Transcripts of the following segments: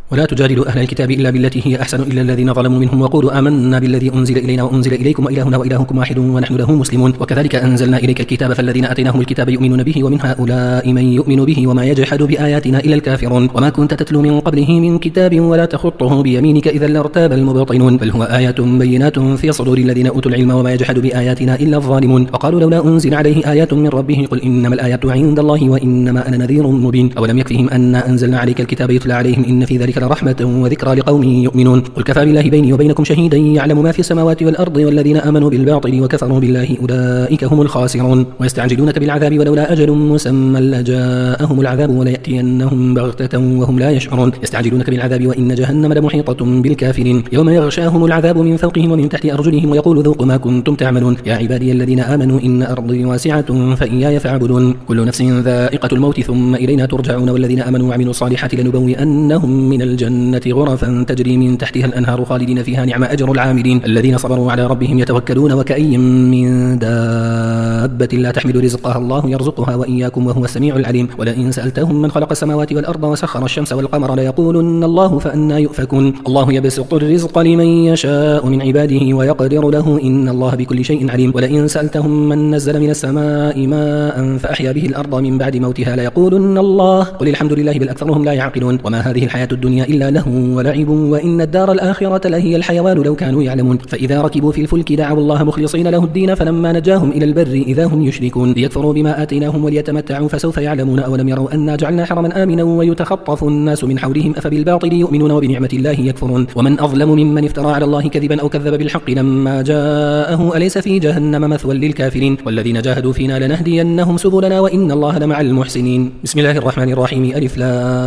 ولا تجادلوا أهل الكتاب إلا بالتي هي أحسن إلا الذين ظلموا منهم وقولوا آمنا بالذي أنزل إلينا وأنزل إليكم وإلهنا وإلهكم واحد ونحن له مسلمون. وكذلك أنزلنا إليك الكتاب فالذين آتيناهم الكتاب يؤمنون به ومن هؤلاء من يؤمن به وما يجحد بآياتنا إلا الكافرون. وما كنت تتلو من قبله من كتاب ولا تخطه بيمينك إذا لارتاب المبطلون بل هو آيات بينات في صدور الذين أوتوا العلم وما يجحد بآياتنا إلا الظالمون. وقالوا لولا أنزل عليه آيات من ربه قل إنما الآيات عند الله وإنما أنا نذير مبين. أولم يكفهم أنا أنزلنا عليك الكتاب يتلى عليهم إن في ذلك لرحمة وذكرى لقوم يؤمنون. قل كفى بالله بيني وبينكم شهيدا يعلم ما في السماوات والأرض والذين آمنوا بالباطل وكفروا بالله أولئك هم الخاسرون. ويستعجلونك بالعذاب ولولا أجل مسمى لجاءهم العذاب وليأتينهم بغتة وهم لا يشعرون. يستعجلونك بالعذاب وإن جهنم لمحيطة بالكافرين يوم يغشاهم العذاب من فوقهم ومن تحت أرجلهم ويقول ذوقوا ما كنتم تعملون يا عبادي الذين آمنوا إن أرضي واسعة فإياي فاعبدون. كل نفس ذائقة الموت ثم إلينا ترجعون والذين آمنوا وعملوا الصالحات لنبوئنهم من الجنة غرفا تجري من تحتها الأنهار خالدين فيها نعم أجر العاملين الذين صبروا على ربهم يتوكلون. وكأي من دابة لا تحمل رزقها الله يرزقها وإياكم وهو السميع العليم. ولئن سألتهم من خلق السماوات والأرض وسخر الشمس والقمر ليقولن الله فأنى يؤفكون. الله يبسط الرزق لمن يشاء من عباده ويقدر له إن الله بكل شيء عليم. ولئن سألتهم من نزل من السماء ماء فأحيا به الأرض من بعد موتها ليقولن الله قل الحمد لله بل أكثرهم لا يعقلون. وما هذه الحياة الدنيا إلا له ولعب وإن الدار الآخرة لهي الحيوان لو كانوا يعلمون. فإذا ركبوا في الفلك دعوا الله مخلصين له الدين فلما نجاهم إلى البر إذا هم يشركون ليكفروا بما آتيناهم وليتمتعوا فسوف يعلمون. أولم يروا أنا جعلنا حرما آمنا ويتخطف الناس من حولهم أفبالباطل يؤمنون وبنعمة الله يكفرون. ومن أظلم ممن افترى على الله كذبا أو كذب بالحق لما جاءه أليس في جهنم مثوى للكافرين والذين جاهدوا فينا لنهدينهم سبلنا وإن الله لمع المحسنين. بسم الله الرحمن الرحيم ألف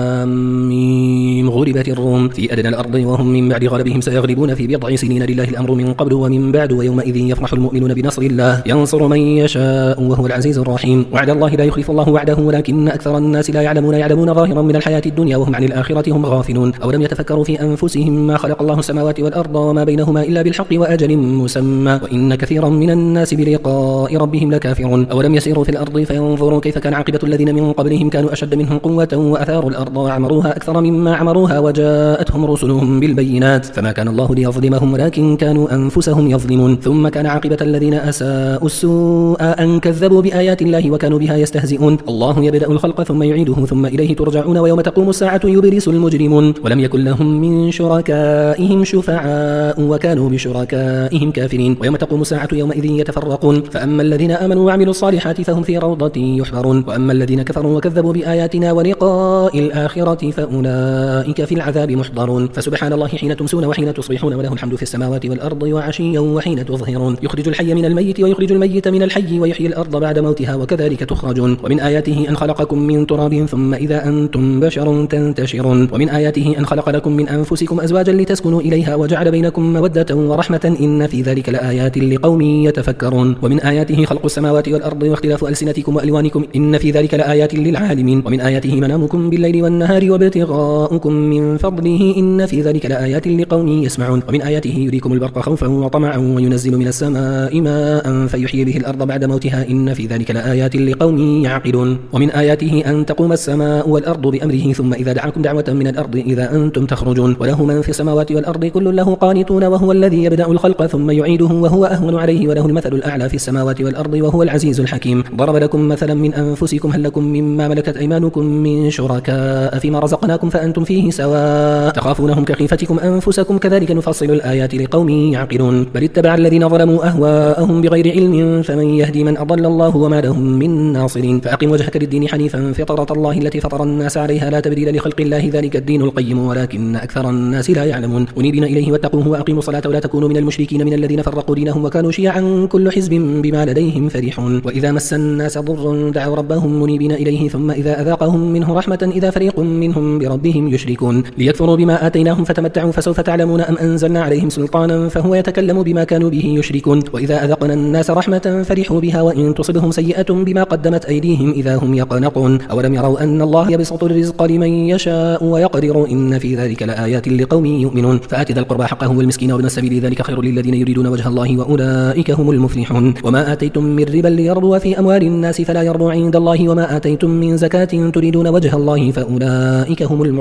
لام ميم غلبت الروم في أدنى الأرض وهم من بعد غلبهم سيغلبون في بضع سنين لله الأمر من قبل ومن بعد ويومئذ يفرح المؤمنون بنصر الله ينصر من يشاء وهو العزيز الرحيم. وعد الله لا يخلف الله وعده ولكن أكثر الناس لا يعلمون ظاهرا من الحياة الدنيا وهم عن الآخرة هم غافلون. أولم يتفكروا في أنفسهم ما خلق الله السماوات والأرض وما بينهما إلا بالحق وأجل مسمى وإن كثيرا من الناس بلقاء ربهم لكافرون. أولم يسيروا في الأرض فينظروا كيف كان عاقبة الذين من قبلهم كانوا أشد منهم قوة وأثاروا الأرض وعمروها أكثر مما عمروها وجاءتهم رسلهم بالبينات فما كان الله ليظلمهم ولكن كانوا أنفسهم يظلمون. ثم كان عاقبة الذين أساءوا السوء أن كذبوا بآيات الله وكانوا بها يستهزئون. الله يبدأ الخلق ثم يعيده ثم إليه ترجعون ويوم تقوم الساعة يبرس المجرمون ولم يكن لهم من شركائهم شفعاء وكانوا بشركائهم كافرين. ويوم تقوم الساعة يومئذ يتفرقون فأما الذين آمنوا وعملوا الصالحات فهم في روضة يحبرون وأما الذين كفروا وكذبوا بآياتنا ولقاء الآخرة فأولئك في العذاب محضرون. فسبحان الله حين تمسون وحين تصبحون وله الحمد في السماوات والأرض وعشيا وحين تظهرون يخرج الحي من الميت ويخرج الميت من الحي ويحيي الأرض بعد موتها وكذلك تخرجون. ومن آياته أن خلقكم من تراب ثم إذا أنتم بشر تنتشرون. ومن آياته أن خلق لكم من أنفسكم أزواجا لتسكنوا إليها وجعل بينكم مودة ورحمة إن في ذلك لآيات لقوم يتفكرون. ومن آياته خلق السماوات والأرض واختلاف ألسنتكم وألوانكم إن في ذلك لآيات للعالمين. ومن آياته منامكم بالليل والنهار وابتغاؤكم من فضله إن في ذلك لآيات لقوم يسمعون. ومن آياته يريكم البرق خوفا وطمعا وينزل من السماء ماء فيحيي به الأرض بعد موتها إن في ذلك لآيات لقوم يعقلون. ومن آياته أن تقوم السماء والأرض بأمره ثم إذا دعاكم دعوة من الأرض إذا أنتم تخرجون. وله من في السماوات والأرض كل له قانتون وهو الذي يبدأ الخلق ثم يعيده وهو أهون عليه وله المثل الأعلى في السماوات والأرض وهو العزيز الحكيم. ضرب لكم مثلا من أنفسكم هل لكم مما ملكت أيمانكم من شركاء فيما رزقناكم فأنتم فيه سواء تخافونهم كخيفتكم أنفسكم كذلك نفصل الآيات لقوم يعقلون. بل اتبع الذين ظلموا أهواءهم بغير علم فمن يهدي من أضل الله وما لهم من ناصرين. فأقم وجهك للدين حنيفا فطرة الله التي فطر الناس عليها لا تبديل لخلق الله ذلك الدين القيم ولكن أكثر الناس لا يعلمون. منيبين إليه واتقوه وأقيموا الصلاة ولا تكونوا من المشركين من الذين فرقوا دينهم وكانوا شيعا كل حزب بما لديهم فرحون. وإذا مس الناس ضر دعوا ربهم منيبين إليه ثم إذا أذاقهم منه رحمة إذا فريق منهم بربهم يشركون ليكفروا بما آتيناهم فتمتعوا فسوف تعلمون أم أنزلنا عليهم سلطانا فهو يتكلم بما كانوا به يشركون. وإذا أذقنا الناس رحمة فرحوا بها وإن تصبهم سيئة بما قدمت أيديهم إذا هم يقنطون. أولم يروا أن الله يبسط الرزق لمن يشاء ويقدر إن في ذلك لآيات لقوم يؤمنون. فآت ذا القربى حقه والمسكين وابن السبيل ذلك خير للذين يريدون وجه الله وأولئك هم المفلحون. وما آتيتم من ربا ليربو في أموال الناس فلا يربو عند الله وما آتيتم من زكاة تريدون وجه الله فأولئك هم المضعفون.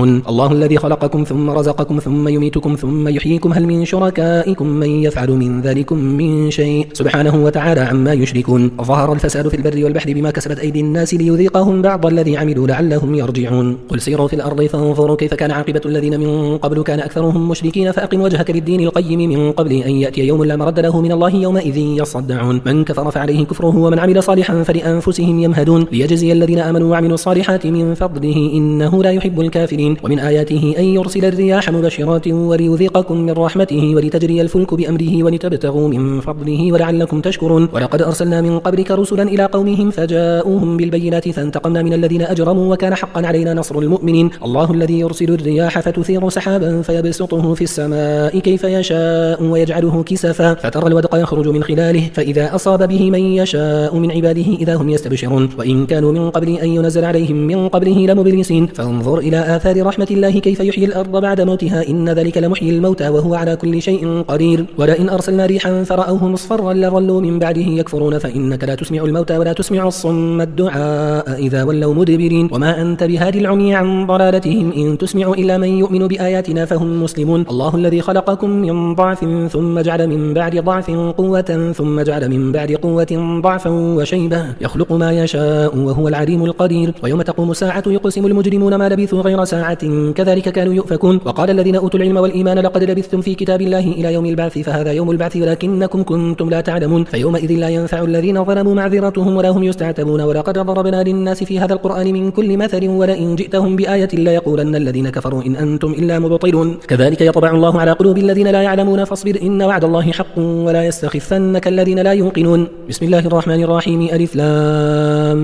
يصلحون. الله الذي خلقكم ثم رزقكم ثم يميتكم ثم يحييكم هل من شركائكم من يفعل من ذلكم من شيء سبحانه وتعالى عما يشركون. ظهر الفساد في البر والبحر بما كسبت أيدي الناس ليذيقهم بعض الذي عملوا لعلهم يرجعون. قل سيروا في الأرض فانظروا كيف كان عاقبة الذين من قبل كان أكثرهم مشركين فأقم وجهك للدين القيم من قبل أن يأتي يوم لا مرد له من الله يومئذ يصدعون. من كفر فعليه كفره ومن عمل صالحا فلأنفسهم يمهدون ليجزي الذين آمنوا وعملوا الصالحات من فضله إنه لا يحب الكافرين. ومن آياته أن يرسل الرياح مبشرات وليذيقكم من رحمته ولتجري الفلك بأمره ولتبتغوا من فضله ولعلكم تشكرون. ولقد أرسلنا من قبلك رسلا إلى قومهم فجاءوهم بالبينات فانتقمنا من الذين أجرموا وكان حقا علينا نصر المؤمنين. الله الذي يرسل الرياح فتثير سحابا فيبسطه في السماء كيف يشاء ويجعله كسفا فترى الودق يخرج من خلاله فإذا أصاب به من يشاء من عباده إذا هم يستبشرون. وإن كانوا من قبل أن ينزل عليهم من قبله لمبلسين. فانظر إلى آثار رحمة الله كيف يحيي الأرض بعد موتها إن ذلك لمحيي الموتى وهو على كل شيء قدير. ولئن أرسلنا ريحا فرأوه مصفرا لظلوا من بعده يكفرون فإنك لا تسمع الموتى ولا تسمع الصم الدعاء إذا ولوا مدبرين. وما أنت بهادي العمي عن ضلالتهم إن تسمع إلا من يؤمن بآياتنا فهم مسلمون. الله الذي خلقكم من ضعف ثم جعل من بعد ضعف قوة ثم جعل من بعد قوة ضعفا وشيبة يخلق ما يشاء وهو العليم القدير. ويوم تقوم الساعة يقسم المجرمون ما لبثوا غير ساعة كذلك كانوا يؤفكون. وقال الذين أوتوا العلم والإيمان لقد لبثتم في كتاب الله إلى يوم البعث فهذا يوم البعث ولكنكم كنتم لا تعلمون. فيومئذ لا ينفع الذين ظلموا معذرتهم ولا هم يستعتبون. ولقد ضربنا للناس في هذا القرآن من كل مثل ولئن جئتهم بآية لا يقولن الذين كفروا إن أنتم إلا مبطلون. كذلك يطبع الله على قلوب الذين لا يعلمون فاصبر إن وعد الله حق ولا يستخفنك الذين لا يوقنون. بسم الله الرحمن الرحيم ألف لام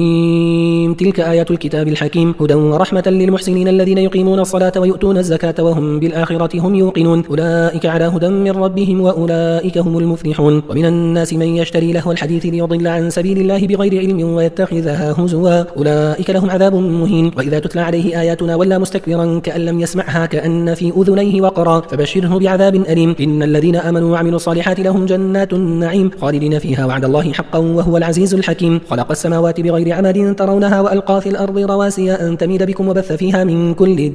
ميم تلك آيات الكتاب الحكيم هدى ورحمة للمحسنين الذين يقيمون الصلاة ويؤتون الزكاة وهم بالآخرة هم يوقنون. أولئك على هدى من ربهم وأولئك هم المفلحون. ومن الناس من يشتري لهو الحديث ليضل عن سبيل الله بغير علم ويتخذها هزوا أولئك لهم عذاب مهين. وإذا تتلى عليه آياتنا ولى مستكبرا كأن لم يسمعها كأن في أذنيه وقرا فبشره بعذاب أليم. إن الذين آمنوا وعملوا الصالحات لهم جنات النعيم خالدين فيها وعد الله حقا وهو العزيز الحكيم. خلق السماوات بغير عمد ترونها وألقى في الأرض رواسي أن تميد بكم وبث فيها من كل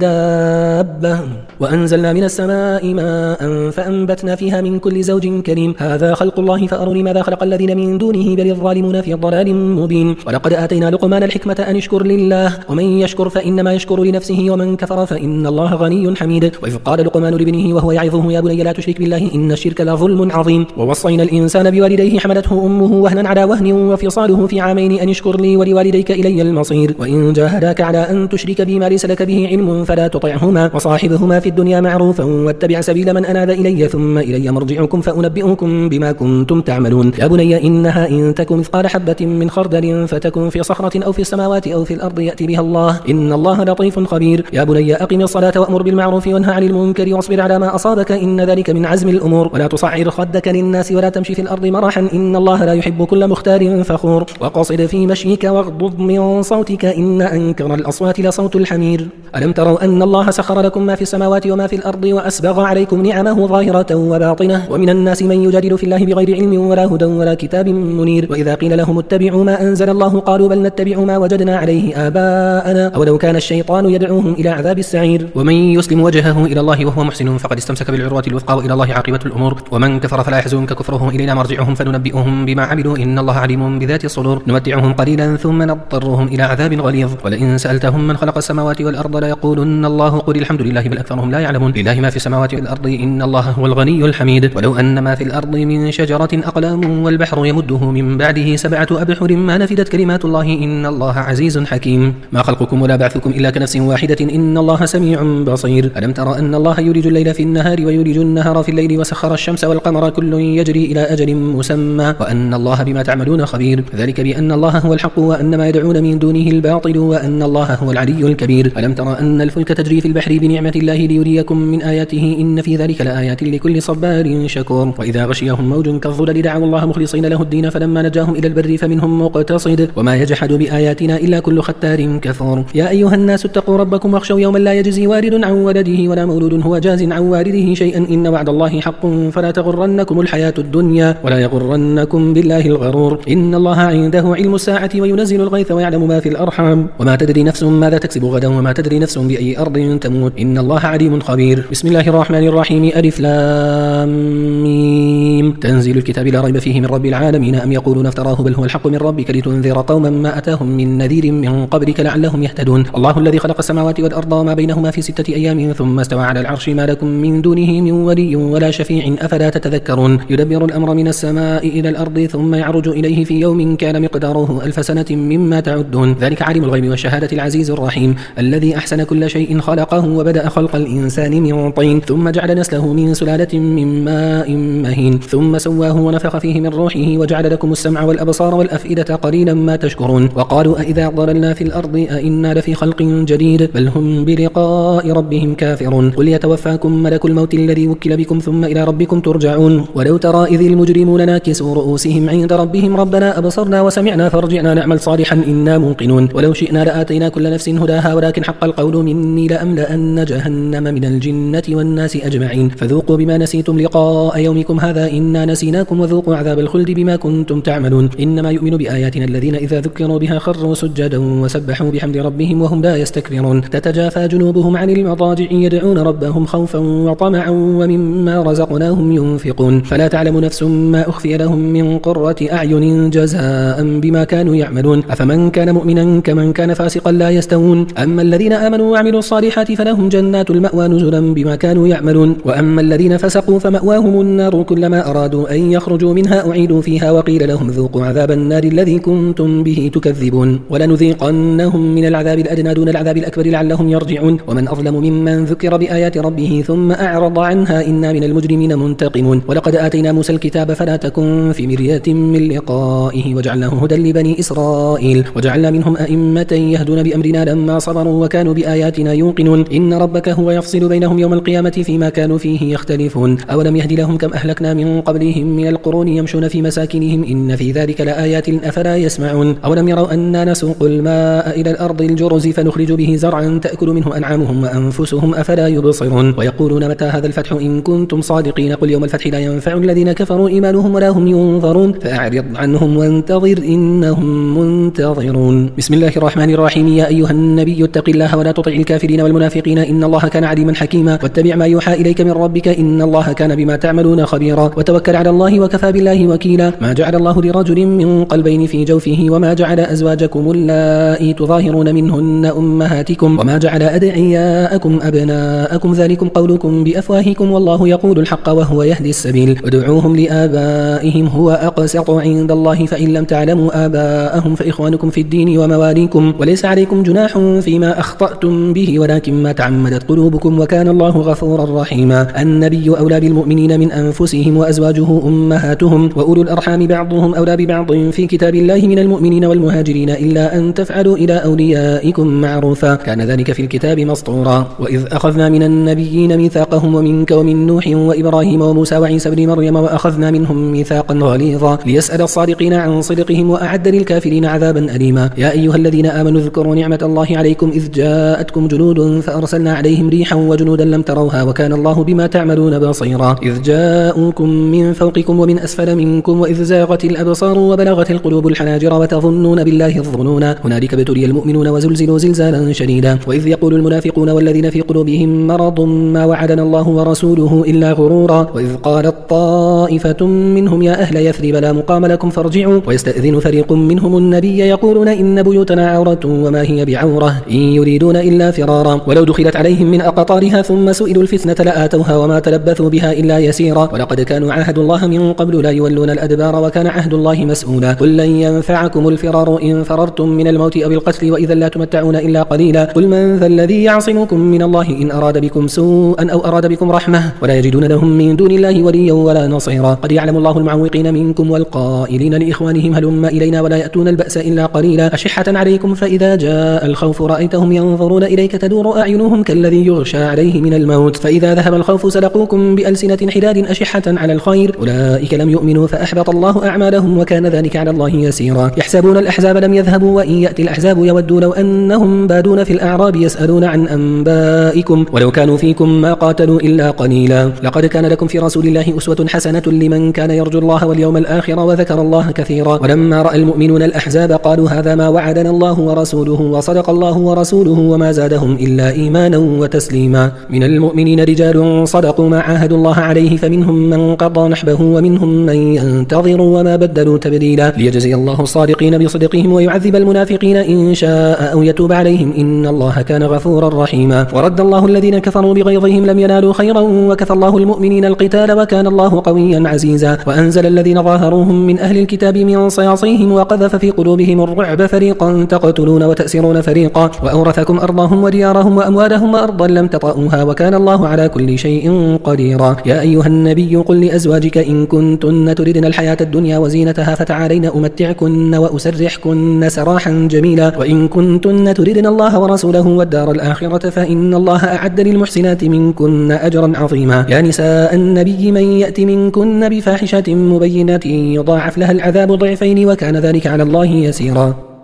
دابة وأنزلنا من السماء ماء فأنبتنا فيها من كل زوج كريم. هذا خلق الله فأروني ماذا خلق الذين من دونه بل الظالمون في ضلال مبين. ولقد آتينا لقمان الحكمة أن اشكر لله ومن يشكر فإنما يشكر لنفسه ومن كفر فإن الله غني حميد. وإذ قال لقمان لابنه وهو يعظه يا بني لا تشرك بالله إن الشرك لظلم عظيم. ووصينا الإنسان بوالديه حملته أمه وهنا على وهن وفصاله في عامين أن اشكر لي ولوالديك إلي المصير. وإن جاهداك على أن تشرك بي ما ليس لك به علم فلا تطعهما وصاحبهما في الدنيا معروفا واتبع سبيل من أناب إلي ثم إلي مرجعكم فأنبئكم بما كنتم تعملون. يا بني إنها إن تكن مثقال حبة من خردل فتكن في صخرة أو في السماوات أو في الأرض يأتي بها الله إن الله لطيف خبير. يا بني أقم الصلاة وأمر بالمعروف وانهى عن المنكر واصبر على ما أصابك إن ذلك من عزم الأمور. ولا تصعر خدك للناس ولا تمشي في الأرض مرحا إن الله لا يحب كل مختال فخور. وقصد في مشيك واغضض من صوتك إن أنكر الأصوات لصوت الحمير. ألم تروا أن الله سخر لكم ما في السماوات وما في الأرض وأسبغ عليكم نعمه ظاهرة وباطنة. ومن الناس من يجادل في الله بغير علم ولا هدى ولا كتاب منير. وإذا قيل لهم اتبعوا ما أنزل الله قالوا بل نتبع ما وجدنا عليه آباءنا أولو كان الشيطان يدعوهم إلى عذاب السعير. ومن يسلم وجهه إلى الله وهو محسن فقد استمسك بالعروة الوثقى وإلى الله عاقبة الأمور. ومن كفر فلا يحزنك كفرهم إلينا مرجعهم فننبئهم بما عملوا إن الله عليم بذات الصدور. نمتعهم قليلا ثم نضطرهم إلى عذاب غليظ. ولئن سألتهم من خلق السماوات والأرض ليقولن الله قل الحمد لله بل أكثرهم لا يعلمون. لله ما في السماوات والأرض إن الله هو الغني الحميد. ولو أن ما في الأرض من شجرة أقلام والبحر يمده من بعده 7 أبحر ما نفدت كلمات الله إن الله عزيز حكيم. ما خلقكم ولا بعثكم إلا كنفس واحدة إن الله سميع بصير. ألم تر أن الله يولج الليل في النهار ويولج النهار في الليل وسخر الشمس والقمر كل يجري إلى أجل مسمى وأن الله بما تعملون خبير. ذلك بأن الله هو الحق وأن ما يدعون من دونه الباطل وأن الله هو العلي الكبير. ألم تر أن الفلك تجري في البحر بنعمة الله ليريكم من آياته إن في ذلك لآيات لكل صبار شكور. وإذا غشيهم موج كالظلل دعوا الله مخلصين له الدين فلما نجاهم إلى البر فمنهم مقتصد وما يجحد بآياتنا إلا كل ختار كفور. يا أيها الناس اتقوا ربكم واخشوا يوما لا يجزي والد عن ولده ولا مولود هو جاز عن والده شيئا إن وعد الله حق فلا تغرنكم الحياة الدنيا ولا يغرنكم بالله الغرور. إن الله عنده علم الساعة وينزل الغيث ويعلم ما في الأرحام وما تدري نفس ماذا تكسب غدا وما تدري تدري نفس بأي أرض تموت إن الله عليم خبير. بسم الله الرحمن الرحيم. ألف لام ميم. تنزيل الكتاب لا ريب فيه من رب العالمين أم يقولون افتراه بل هو الحق من ربك لتنذر قوما ما أتاهم من نذير من قبلك لعلهم يهتدون. الله الذي خلق السماوات والأرض وما بينهما في 6 أيام ثم استوى على العرش ما لكم من دونه من ولي ولا شفيع أفلا تتذكرون. يدبر الأمر من السماء إلى الأرض ثم يعرج إليه في يوم كان مقداره 1000 سنة مما تعدون. ذلك عالم الغيب والشهادة العزيز الرحيم الذي أحسن كل شيء خلقه وبدأ خلق الإنسان من طين ثم جعل نسله من سلالة من ماء مهين ثم سواه ونفخ فيه من روحه وجعل لكم السمع والأبصار والأفئدة قليلا ما تشكرون. وقالوا أإذا ضللنا في الأرض أإنا لفي خلق جديد بل هم بلقاء ربهم كافرون. قل يتوفاكم ملك الموت الذي وكل بكم ثم إلى ربكم ترجعون. ولو ترى إذ المجرمون ناكسوا رؤوسهم عند ربهم ربنا أبصرنا وسمعنا فارجعنا نعمل صالحا إنا موقنون. ولو شئنا لآتينا كل نفس هداها ولكن حق القول مني لأملأن جهنم من الجنة والناس أجمعين. فذوقوا بما نسيتم لقاء يومكم هذا إنا نسيناكم وذوقوا عذاب الخلد بما كنتم تعملون. إنما يؤمن بآياتنا الذين إذا ذكروا بها خروا سجدا وسبحوا بحمد ربهم وهم لا يستكبرون. تتجافى جنوبهم عن المضاجع يدعون ربهم خوفا وطمعا ومما رزقناهم ينفقون. فلا تعلم نفس ما أخفي لهم من قرة أعين جزاء بما كانوا يعملون. أفمن كان مؤمنا كمن كان فاسقا لا يستوون. أما الذين آمنوا وعملوا الصالحات فلهم جنات المأوى نزلا بما كانوا يعملون. وأما الذين فسقوا فمأواهم النار كلما أرادوا أن يخرجوا منها أعيدوا فيها وقيل لهم ذوقوا عذاب النار الذي كنتم به تكذبون. ولنذيقنهم من العذاب الأدنى دون العذاب الأكبر لعلهم يرجعون. ومن أظلم ممن ذكر بآيات ربه ثم أعرض عنها إنا من المجرمين منتقمون. ولقد آتينا موسى الكتاب فلا تكن في مرية من لقائه وجعلناه هدى لبني إسرائيل وجعلنا منهم أئمة يهدون بأمرنا لما صبروا وكانوا بآياتنا يوقنون. إن ربك هو يفصل بينهم يوم القيامة فيما كانوا فيه يختلفون. أولم يهد لهم كم أهلكنا من قبلهم من القرون يمشون في مساكنهم إن في ذلك لآيات أفلا يسمعون. أولم يروا أنا نسوق الماء إلى الأرض الجرز فنخرج به زرعا تأكل منه أنعامهم وأنفسهم أفلا يبصرون. ويقولون متى هذا الفتح إن كنتم صادقين قل يوم الفتح لا ينفع الذين كفروا إيمانهم ولا هم ينظرون فأعرض عنهم وانتظر إنهم منتظرون. بسم الله الرحمن الرحيم. يا أيها النبي اتق الله ولا تطع الكافرين والمنافقين إن الله كان عليما حكيما واتبع ما يوحى إليك من ربك إن الله كان بما تعملون خبيرا وتوكل على الله وكفى بالله وكيلا. ما جعل الله لرجل من قلبين في جوفه وما جعل أزواجكم اللائي تظاهرون منهن أمهاتكم وما جعل أدعياءكم أبناءكم ذلكم قولكم بأفواهكم والله يقول الحق وهو يهدي السبيل. ادعوهم لآبائهم هو أقسط عند الله فإن لم تعلموا آباءهم فإخوانكم في الدين ومواليكم وليس عليكم جناح فيما أخطأتم به ولكن ما تعمدت قلوبكم وكان الله غفورا رحيما. النبي أولى بالمؤمنين من أنفسهم وأزواجه أمهاتهم وأولو الأرحام بعضهم أولى ببعض في كتاب الله من المؤمنين والمهاجرين إلا أن تفعلوا إلى أوليائكم معروفا كان ذلك في الكتاب مسطورا. وإذ أخذنا من النبيين ميثاقهم ومنك ومن نوح وإبراهيم وموسى وعيسى بن مريم وأخذنا منهم ميثاقا غليظا ليسأل الصادقين عن صدقهم وأعد للكافرين عذابا أليما. يا أيها الذين آمنوا اذكروا نعمة الله عليكم إذ جاءتكم جنود فأرسلنا عليهم ريحا وجنودا لم تروها وكان الله بما تعملون بصيرا. إذ جاءوكم من فوقكم ومن أسفل منكم وإذ زاغت الأبصار وبلغت القلوب الحناجر وتظنون بالله الظنون هنالك ابتلي المؤمنون وزلزلوا زلزالا شديدا. وإذ يقول المنافقون والذين في قلوبهم مرض ما وعدنا الله ورسوله إلا غرورا. وإذ قالت طائفة منهم يا أهل يثرب لا مقام لكم فارجعوا ويستأذن فريق منهم النبي يقولون إن بيوتنا عورة وما هي بعورة إن يريدون إلا فرارا. ولو دخلت عليهم من أقطارها ثم سئلوا الفتنة لآتوها وما تلبثوا بها إلا يسيرا. ولقد كانوا عاهدوا الله من قبل لا يولون الأدبار وكان عهد الله مسؤولا. قل لن ينفعكم الفرار إن فررتم من الموت أو القتل وإذا لا تمتعون إلا قليلا. قل من ذا الذي يعصمكم من الله إن أراد بكم سوءا أو أراد بكم رحمة ولا يجدون لهم من دون الله وليا ولا نصيرا. قد يعلم الله المعوقين منكم والقائلين لإخوانهم هلم إلينا ولا يأتون البأس إلا قليلا أشحة عليكم فإذا جاء الخوف رأيتهم ينظرون إليك تدور أعينهم كالذي يغشى عليه من الموت فإذا ذهب الخوف سلقوكم بألسنة حداد أشحة على الخير أولئك لم يؤمنوا فأحبط الله أعمالهم وكان ذلك على الله يسيرا. يحسبون الأحزاب لم يذهبوا وإن يأتي الأحزاب يودوا لو أنهم بادون في الأعراب يسألون عن أنبائكم ولو كانوا فيكم ما قاتلوا إلا قليلا. لقد كان لكم في رسول الله أسوة حسنة لمن كان يرجو الله واليوم الآخر وذكر الله كثيرا. ولما رأى المؤمنون الأحزاب قالوا هذا ما وعدنا الله ورسوله وصدق الله ورسوله وما زادهم إلا إيمانا وتسليما. من المؤمنين رجال صدقوا ما عاهدوا الله عليه فمنهم من قضى نحبه ومنهم من ينتظر وما بدلوا تبديلا ليجزي الله الصادقين بصدقهم ويعذب المنافقين إن شاء أو يتوب عليهم إن الله كان غفورا رحيما. ورد الله الذين كفروا بغيظهم لم ينالوا خيرا وكفى الله المؤمنين القتال وكان الله قويا عزيزا. وأنزل الذين ظاهروهم من أهل الكتاب من صياصيهم وقذف في قلوبهم الرعب فريقا تقتلون وتأسرون فريقا وأورثكم أرضهم وديارهم وأموالهم وأرضا لم تطئوها وكان الله على كل شيء قديرا. يا أيها النبي قل لأزواجك إن كنتن تردن الحياة الدنيا وزينتها فتعالين أمتعكن وأسرحكن سراحا جميلا وإن كنتن تردن الله ورسوله والدار الآخرة فإن الله أعد للمحسنات منكن أجرا عظيما. يا نساء النبي من يأت منكن بفاحشة مبينة يضاعف لها العذاب ضعفين وكان ذلك على الله يسيرا.